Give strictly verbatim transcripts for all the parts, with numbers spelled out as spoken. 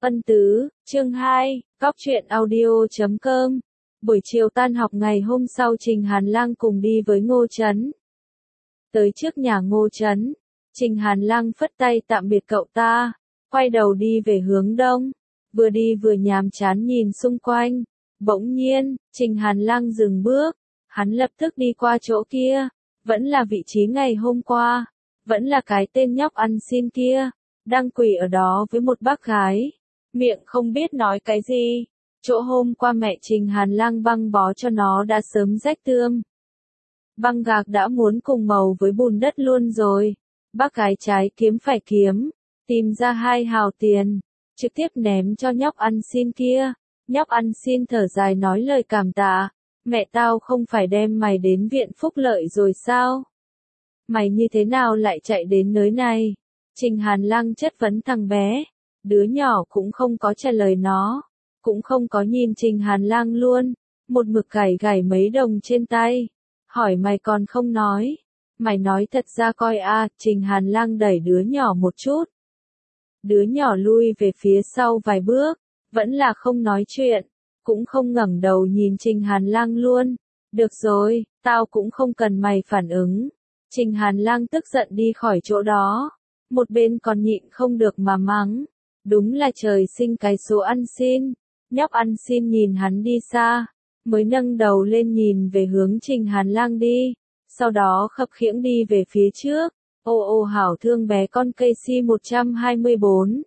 Ân tứ, chương hai, Cóc truyện audio chấm com. Buổi chiều tan học ngày hôm sau Trình Hàn Lang cùng đi với Ngô Chấn. Tới trước nhà Ngô Chấn, Trình Hàn Lang phất tay tạm biệt cậu ta, quay đầu đi về hướng đông, vừa đi vừa nhàm chán nhìn xung quanh. Bỗng nhiên, Trình Hàn Lang dừng bước, hắn lập tức đi qua chỗ kia, vẫn là vị trí ngày hôm qua, vẫn là cái tên nhóc ăn xin kia, đang quỳ ở đó với một bác gái, miệng không biết nói cái gì. Chỗ hôm qua mẹ Trình Hàn Lang băng bó cho nó đã sớm rách tươm. Băng gạc đã muốn cùng màu với bùn đất luôn rồi. Bác gái trái kiếm phải kiếm, tìm ra hai hào tiền, trực tiếp ném cho nhóc ăn xin kia. Nhóc ăn xin thở dài nói lời cảm tạ, mẹ tao không phải đem mày đến viện phúc lợi rồi sao? Mày như thế nào lại chạy đến nơi này? Trình Hàn Lang chất vấn thằng bé, đứa nhỏ cũng không có trả lời nó, cũng không có nhìn Trình Hàn Lang luôn, một mực gảy gảy mấy đồng trên tay, hỏi mày còn không nói, mày nói thật ra coi a. À, Trình Hàn Lang đẩy đứa nhỏ một chút. Đứa nhỏ lui về phía sau vài bước, vẫn là không nói chuyện, cũng không ngẩng đầu nhìn Trình Hàn Lang luôn. Được rồi, tao cũng không cần mày phản ứng. Trình Hàn Lang tức giận đi khỏi chỗ đó, một bên còn nhịn không được mà mắng, đúng là trời sinh cái số ăn xin. Nhóc ăn xin nhìn hắn đi xa, mới nâng đầu lên nhìn về hướng Trình Hàn Lang đi, sau đó khập khiễng đi về phía trước. Ô ô hảo thương bé con cây si một trăm hai mươi bốn.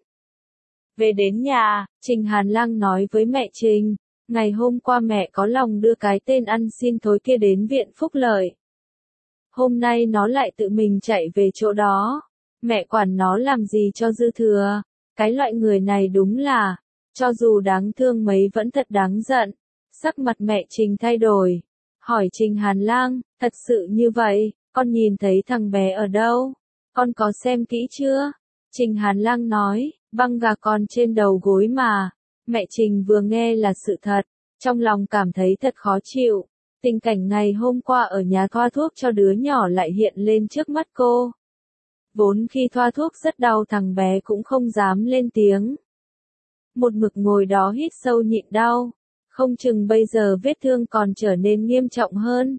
Về đến nhà, Trình Hàn Lang nói với mẹ Trình, ngày hôm qua mẹ có lòng đưa cái tên ăn xin thối kia đến viện phúc lợi. Hôm nay nó lại tự mình chạy về chỗ đó, mẹ quản nó làm gì cho dư thừa, cái loại người này đúng là, cho dù đáng thương mấy vẫn thật đáng giận. Sắc mặt mẹ Trình thay đổi, hỏi Trình Hàn Lang, thật sự như vậy, con nhìn thấy thằng bé ở đâu, con có xem kỹ chưa? Trình Hàn Lang nói, băng gà con trên đầu gối mà. Mẹ Trình vừa nghe là sự thật, trong lòng cảm thấy thật khó chịu. Tình cảnh ngày hôm qua ở nhà thoa thuốc cho đứa nhỏ lại hiện lên trước mắt cô. Vốn khi thoa thuốc rất đau thằng bé cũng không dám lên tiếng. Một mực ngồi đó hít sâu nhịn đau, không chừng bây giờ vết thương còn trở nên nghiêm trọng hơn.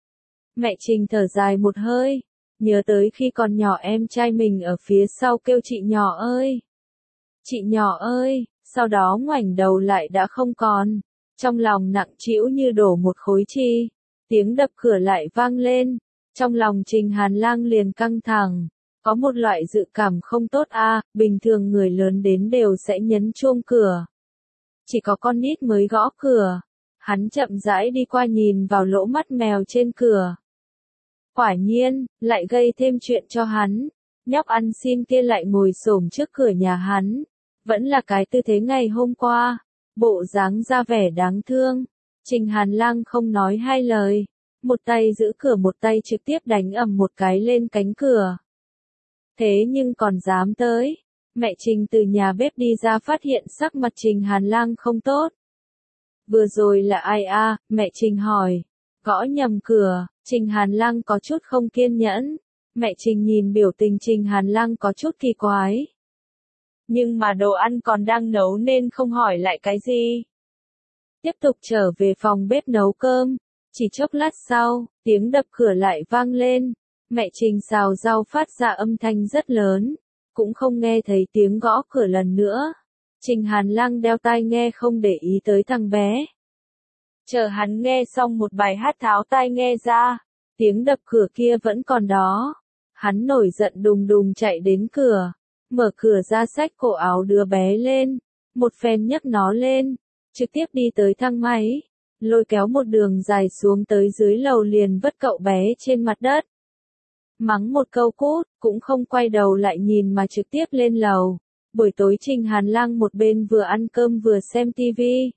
Mẹ Trình thở dài một hơi, nhớ tới khi còn nhỏ em trai mình ở phía sau kêu chị nhỏ ơi. Chị nhỏ ơi, sau đó ngoảnh đầu lại đã không còn, trong lòng nặng trĩu như đổ một khối chi, tiếng đập cửa lại vang lên, trong lòng Trình Hàn Lang liền căng thẳng, có một loại dự cảm không tốt a. À, bình thường người lớn đến đều sẽ nhấn chuông cửa, chỉ có con nít mới gõ cửa. Hắn chậm rãi đi qua nhìn vào lỗ mắt mèo trên cửa. Quả nhiên, lại gây thêm chuyện cho hắn, nhóc ăn xin kia lại ngồi xổm trước cửa nhà hắn, vẫn là cái tư thế ngày hôm qua, bộ dáng ra vẻ đáng thương. Trình Hàn Lang không nói hai lời, một tay giữ cửa một tay trực tiếp đánh ầm một cái lên cánh cửa. Thế nhưng còn dám tới, mẹ Trình từ nhà bếp đi ra phát hiện sắc mặt Trình Hàn Lang không tốt. Vừa rồi là ai a? À? Mẹ Trình hỏi. Gõ nhầm cửa. Trình Hàn Lang có chút không kiên nhẫn. Mẹ Trình nhìn biểu tình Trình Hàn Lang có chút kỳ quái. Nhưng mà đồ ăn còn đang nấu nên không hỏi lại cái gì. Tiếp tục trở về phòng bếp nấu cơm. Chỉ chốc lát sau, tiếng đập cửa lại vang lên. Mẹ Trình xào rau phát ra âm thanh rất lớn, cũng không nghe thấy tiếng gõ cửa lần nữa. Trình Hàn Lang đeo tai nghe không để ý tới thằng bé. Chờ hắn nghe xong một bài hát tháo tai nghe ra, tiếng đập cửa kia vẫn còn đó. Hắn nổi giận đùng đùng chạy đến cửa, mở cửa ra xách cổ áo đứa bé lên, một phen nhấc nó lên, trực tiếp đi tới thang máy, lôi kéo một đường dài xuống tới dưới lầu liền vứt cậu bé trên mặt đất. Mắng một câu cút, cũng không quay đầu lại nhìn mà trực tiếp lên lầu. Buổi tối Trình Hàn Lang một bên vừa ăn cơm vừa xem tivi.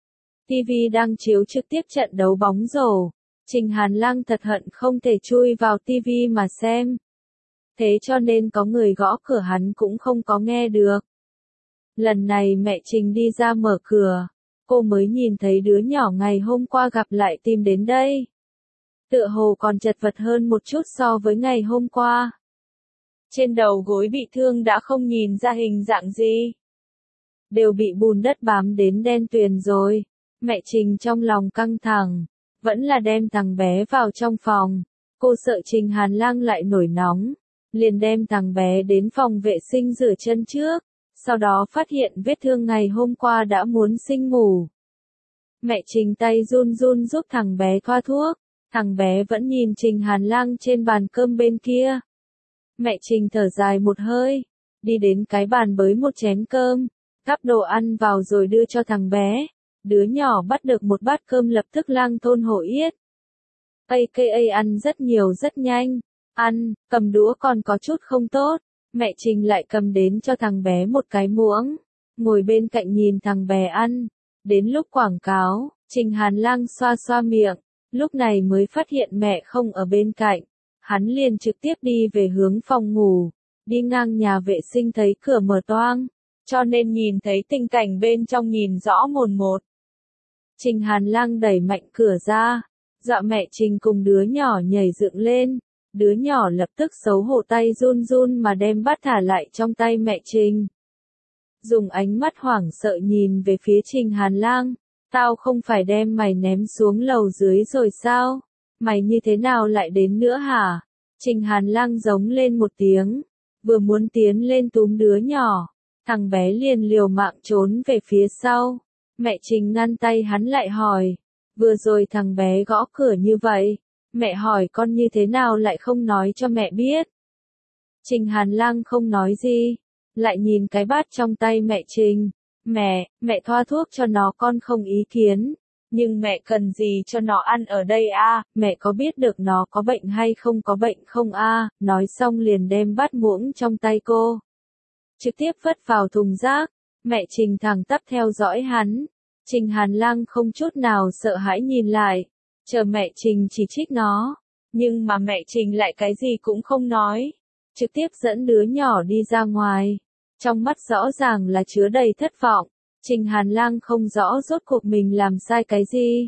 Tivi đang chiếu trực tiếp trận đấu bóng rổ. Trình Hàn Lang thật hận không thể chui vào tivi mà xem. Thế cho nên có người gõ cửa hắn cũng không có nghe được. Lần này mẹ Trình đi ra mở cửa, cô mới nhìn thấy đứa nhỏ ngày hôm qua gặp lại tìm đến đây. Tựa hồ còn chật vật hơn một chút so với ngày hôm qua. Trên đầu gối bị thương đã không nhìn ra hình dạng gì. đều bị bùn đất bám đến đen tuyền rồi. Mẹ Trình trong lòng căng thẳng, vẫn là đem thằng bé vào trong phòng. Cô sợ Trình Hàn Lang lại nổi nóng, liền đem thằng bé đến phòng vệ sinh rửa chân trước, sau đó phát hiện vết thương ngày hôm qua đã muốn sinh ngủ. Mẹ Trình tay run run giúp thằng bé thoa thuốc, thằng bé vẫn nhìn Trình Hàn Lang trên bàn cơm bên kia. Mẹ Trình thở dài một hơi, đi đến cái bàn bới một chén cơm, gắp đồ ăn vào rồi đưa cho thằng bé. Đứa nhỏ bắt được một bát cơm lập tức lang thôn hổ yết. a ca a ăn rất nhiều rất nhanh, ăn, cầm đũa còn có chút không tốt, mẹ Trình lại cầm đến cho thằng bé một cái muỗng, ngồi bên cạnh nhìn thằng bé ăn. Đến lúc quảng cáo, Trình Hàn Lang xoa xoa miệng, lúc này mới phát hiện mẹ không ở bên cạnh, hắn liền trực tiếp đi về hướng phòng ngủ, đi ngang nhà vệ sinh thấy cửa mở toang, cho nên nhìn thấy tình cảnh bên trong nhìn rõ mồn một. Trình Hàn Lang đẩy mạnh cửa ra, dọa mẹ Trình cùng đứa nhỏ nhảy dựng lên, đứa nhỏ lập tức xấu hổ tay run run mà đem bát thả lại trong tay mẹ Trình. Dùng ánh mắt hoảng sợ nhìn về phía Trình Hàn Lang, tao không phải đem mày ném xuống lầu dưới rồi sao? Mày như thế nào lại đến nữa hả? Trình Hàn Lang giống lên một tiếng, vừa muốn tiến lên túm đứa nhỏ, thằng bé liền liều mạng trốn về phía sau. Mẹ Trình ngăn tay hắn lại hỏi, vừa rồi thằng bé gõ cửa như vậy, mẹ hỏi con như thế nào lại không nói cho mẹ biết. Trình Hàn Lang không nói gì, lại nhìn cái bát trong tay mẹ Trình, mẹ, mẹ thoa thuốc cho nó con không ý kiến, nhưng mẹ cần gì cho nó ăn ở đây a? À? Mẹ có biết được nó có bệnh hay không có bệnh không a? À? Nói xong liền đem bát muỗng trong tay cô, trực tiếp vứt vào thùng rác. Mẹ Trình thẳng tắp theo dõi hắn, Trình Hàn Lang không chút nào sợ hãi nhìn lại, chờ mẹ Trình chỉ trích nó, nhưng mà mẹ Trình lại cái gì cũng không nói, trực tiếp dẫn đứa nhỏ đi ra ngoài, trong mắt rõ ràng là chứa đầy thất vọng. Trình Hàn Lang không rõ rốt cuộc mình làm sai cái gì.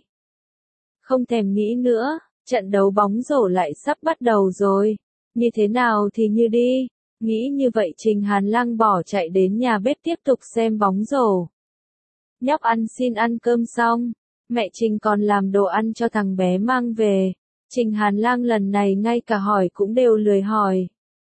Không thèm nghĩ nữa, trận đấu bóng rổ lại sắp bắt đầu rồi, như thế nào thì như đi. Nghĩ như vậy Trình Hàn Lang bỏ chạy đến nhà bếp tiếp tục xem bóng rổ. Nhóc ăn xin ăn cơm xong, mẹ Trình còn làm đồ ăn cho thằng bé mang về. Trình Hàn Lang lần này ngay cả hỏi cũng đều lười hỏi.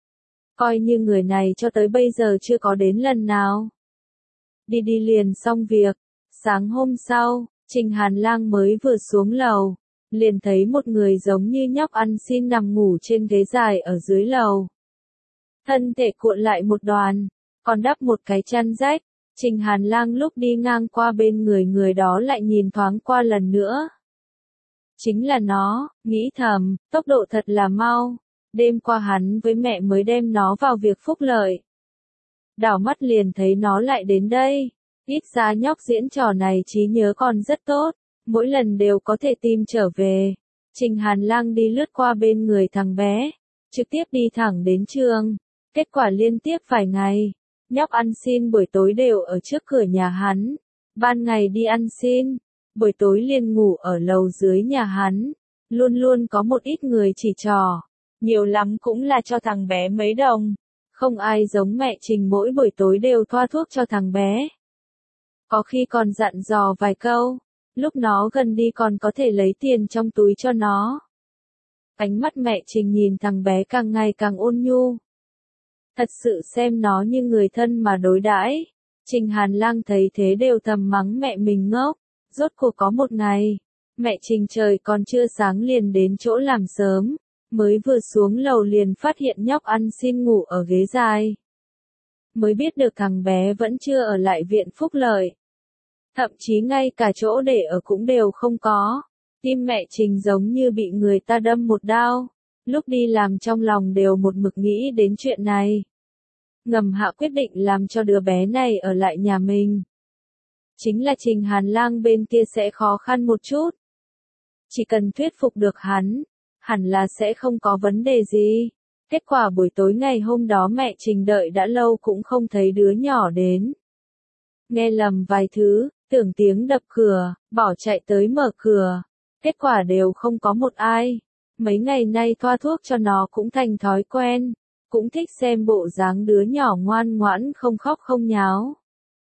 Coi như người này cho tới bây giờ chưa có đến lần nào. Đi đi liền xong việc. Sáng hôm sau, Trình Hàn Lang mới vừa xuống lầu, liền thấy một người giống như nhóc ăn xin nằm ngủ trên ghế dài ở dưới lầu. Thân thể cuộn lại một đoàn, còn đắp một cái chăn rách. Trình Hàn Lang lúc đi ngang qua bên người người đó lại nhìn thoáng qua lần nữa. Chính là nó, nghĩ thầm, tốc độ thật là mau. Đêm qua hắn với mẹ mới đem nó vào việc phúc lợi. Đảo mắt liền thấy nó lại đến đây. Ít ra nhóc diễn trò này trí nhớ còn rất tốt, mỗi lần đều có thể tìm trở về. Trình Hàn Lang đi lướt qua bên người thằng bé, trực tiếp đi thẳng đến trường. Kết quả liên tiếp vài ngày, nhóc ăn xin buổi tối đều ở trước cửa nhà hắn. Ban ngày đi ăn xin, buổi tối liền ngủ ở lầu dưới nhà hắn. Luôn luôn có một ít người chỉ trò, nhiều lắm cũng là cho thằng bé mấy đồng. Không ai giống mẹ Trình mỗi buổi tối đều thoa thuốc cho thằng bé. Có khi còn dặn dò vài câu, lúc nó gần đi còn có thể lấy tiền trong túi cho nó. Ánh mắt mẹ Trình nhìn thằng bé càng ngày càng ôn nhu. Thật sự xem nó như người thân mà đối đãi. Trình Hàn Lang thấy thế đều thầm mắng mẹ mình ngốc. Rốt cuộc có một ngày, mẹ Trình trời còn chưa sáng liền đến chỗ làm sớm, mới vừa xuống lầu liền phát hiện nhóc ăn xin ngủ ở ghế dài. Mới biết được thằng bé vẫn chưa ở lại viện phúc lợi. Thậm chí ngay cả chỗ để ở cũng đều không có. Tim mẹ Trình giống như bị người ta đâm một đao. Lúc đi làm trong lòng đều một mực nghĩ đến chuyện này. Ngầm hạ quyết định làm cho đứa bé này ở lại nhà mình. Chính là Trình Hàn Lang bên kia sẽ khó khăn một chút. Chỉ cần thuyết phục được hắn, hẳn là sẽ không có vấn đề gì. Kết quả buổi tối ngày hôm đó mẹ Trình đợi đã lâu cũng không thấy đứa nhỏ đến. Nghe lầm vài thứ, tưởng tiếng đập cửa, bỏ chạy tới mở cửa. Kết quả đều không có một ai. Mấy ngày nay thoa thuốc cho nó cũng thành thói quen. Cũng thích xem bộ dáng đứa nhỏ ngoan ngoãn không khóc không nháo.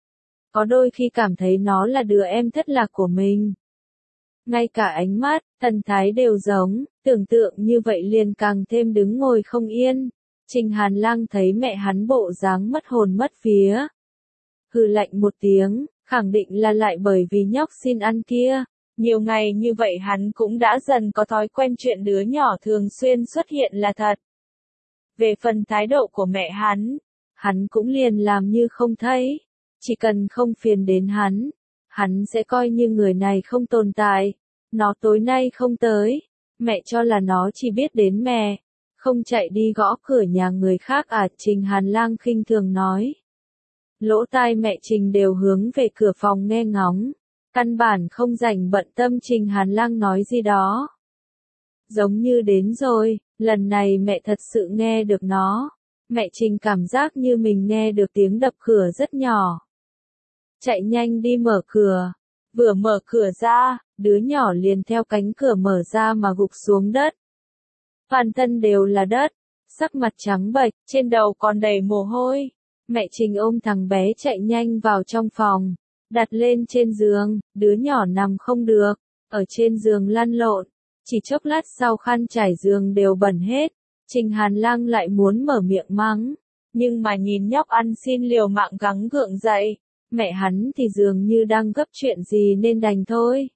có đôi khi cảm thấy nó là đứa em thất lạc của mình. Ngay cả ánh mắt, thần thái đều giống, tưởng tượng như vậy liền càng thêm đứng ngồi không yên. Trình Hàn Lang thấy mẹ hắn bộ dáng mất hồn mất vía. Hừ lạnh một tiếng, khẳng định là lại bởi vì nhóc xin ăn kia. Nhiều ngày như vậy hắn cũng đã dần có thói quen chuyện đứa nhỏ thường xuyên xuất hiện là thật. Về phần thái độ của mẹ hắn, hắn cũng liền làm như không thấy. Chỉ cần không phiền đến hắn, hắn sẽ coi như người này không tồn tại. Nó tối nay không tới, mẹ cho là nó chỉ biết đến mẹ, không chạy đi gõ cửa nhà người khác à? Trình Hàn Lang khinh thường nói. Lỗ tai mẹ Trình đều hướng về cửa phòng nghe ngóng, căn bản không rảnh bận tâm Trình Hàn Lang nói gì đó. Giống như đến rồi, lần này mẹ thật sự nghe được nó. Mẹ Trình cảm giác như mình nghe được tiếng đập cửa rất nhỏ. Chạy nhanh đi mở cửa. Vừa mở cửa ra, đứa nhỏ liền theo cánh cửa mở ra mà gục xuống đất. Toàn thân đều là đất, sắc mặt trắng bệch, trên đầu còn đầy mồ hôi. Mẹ Trình ôm thằng bé chạy nhanh vào trong phòng, đặt lên trên giường, đứa nhỏ nằm không được, ở trên giường lăn lộn, chỉ chốc lát sau khăn trải giường đều bẩn hết. Trình Hàn Lang lại muốn mở miệng mắng, nhưng mà nhìn nhóc ăn xin liều mạng gắng gượng dậy, mẹ hắn thì dường như đang gấp chuyện gì nên đành thôi.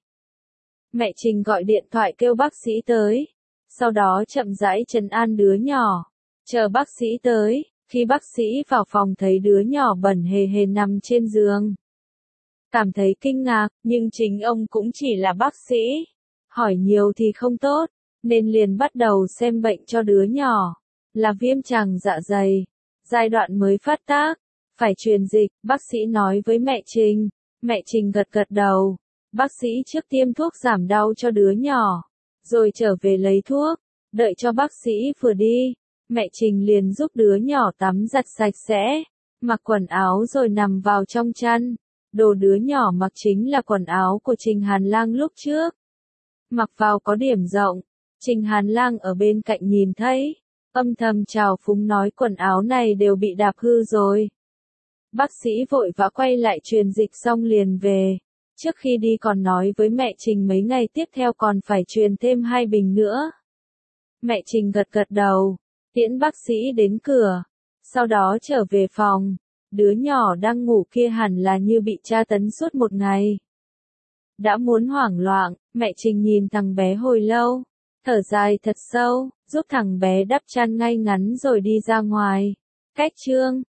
Mẹ Trình gọi điện thoại kêu bác sĩ tới, sau đó chậm rãi trấn an đứa nhỏ, chờ bác sĩ tới. Khi bác sĩ vào phòng thấy đứa nhỏ bẩn hề hề nằm trên giường, cảm thấy kinh ngạc, nhưng chính ông cũng chỉ là bác sĩ, hỏi nhiều thì không tốt, nên liền bắt đầu xem bệnh cho đứa nhỏ, là viêm tràng dạ dày, giai đoạn mới phát tác, phải truyền dịch. Bác sĩ nói với mẹ Trình, mẹ Trình gật gật đầu, bác sĩ trước tiêm thuốc giảm đau cho đứa nhỏ, rồi trở về lấy thuốc, đợi cho bác sĩ vừa đi. Mẹ Trình liền giúp đứa nhỏ tắm giặt sạch sẽ, mặc quần áo rồi nằm vào trong chăn. Đồ đứa nhỏ mặc chính là quần áo của Trình Hàn Lang lúc trước. Mặc vào có điểm rộng, Trình Hàn Lang ở bên cạnh nhìn thấy, âm thầm trào phúng nói quần áo này đều bị đạp hư rồi. Bác sĩ vội vã quay lại truyền dịch xong liền về. Trước khi đi còn nói với mẹ Trình mấy ngày tiếp theo còn phải truyền thêm hai bình nữa. Mẹ Trình gật gật đầu, tiễn bác sĩ đến cửa, sau đó trở về phòng. Đứa nhỏ đang ngủ kia hẳn là như bị tra tấn suốt một ngày. Đã muốn hoảng loạn, mẹ Trình nhìn thằng bé hồi lâu, thở dài thật sâu, giúp thằng bé đắp chăn ngay ngắn rồi đi ra ngoài. Cách chương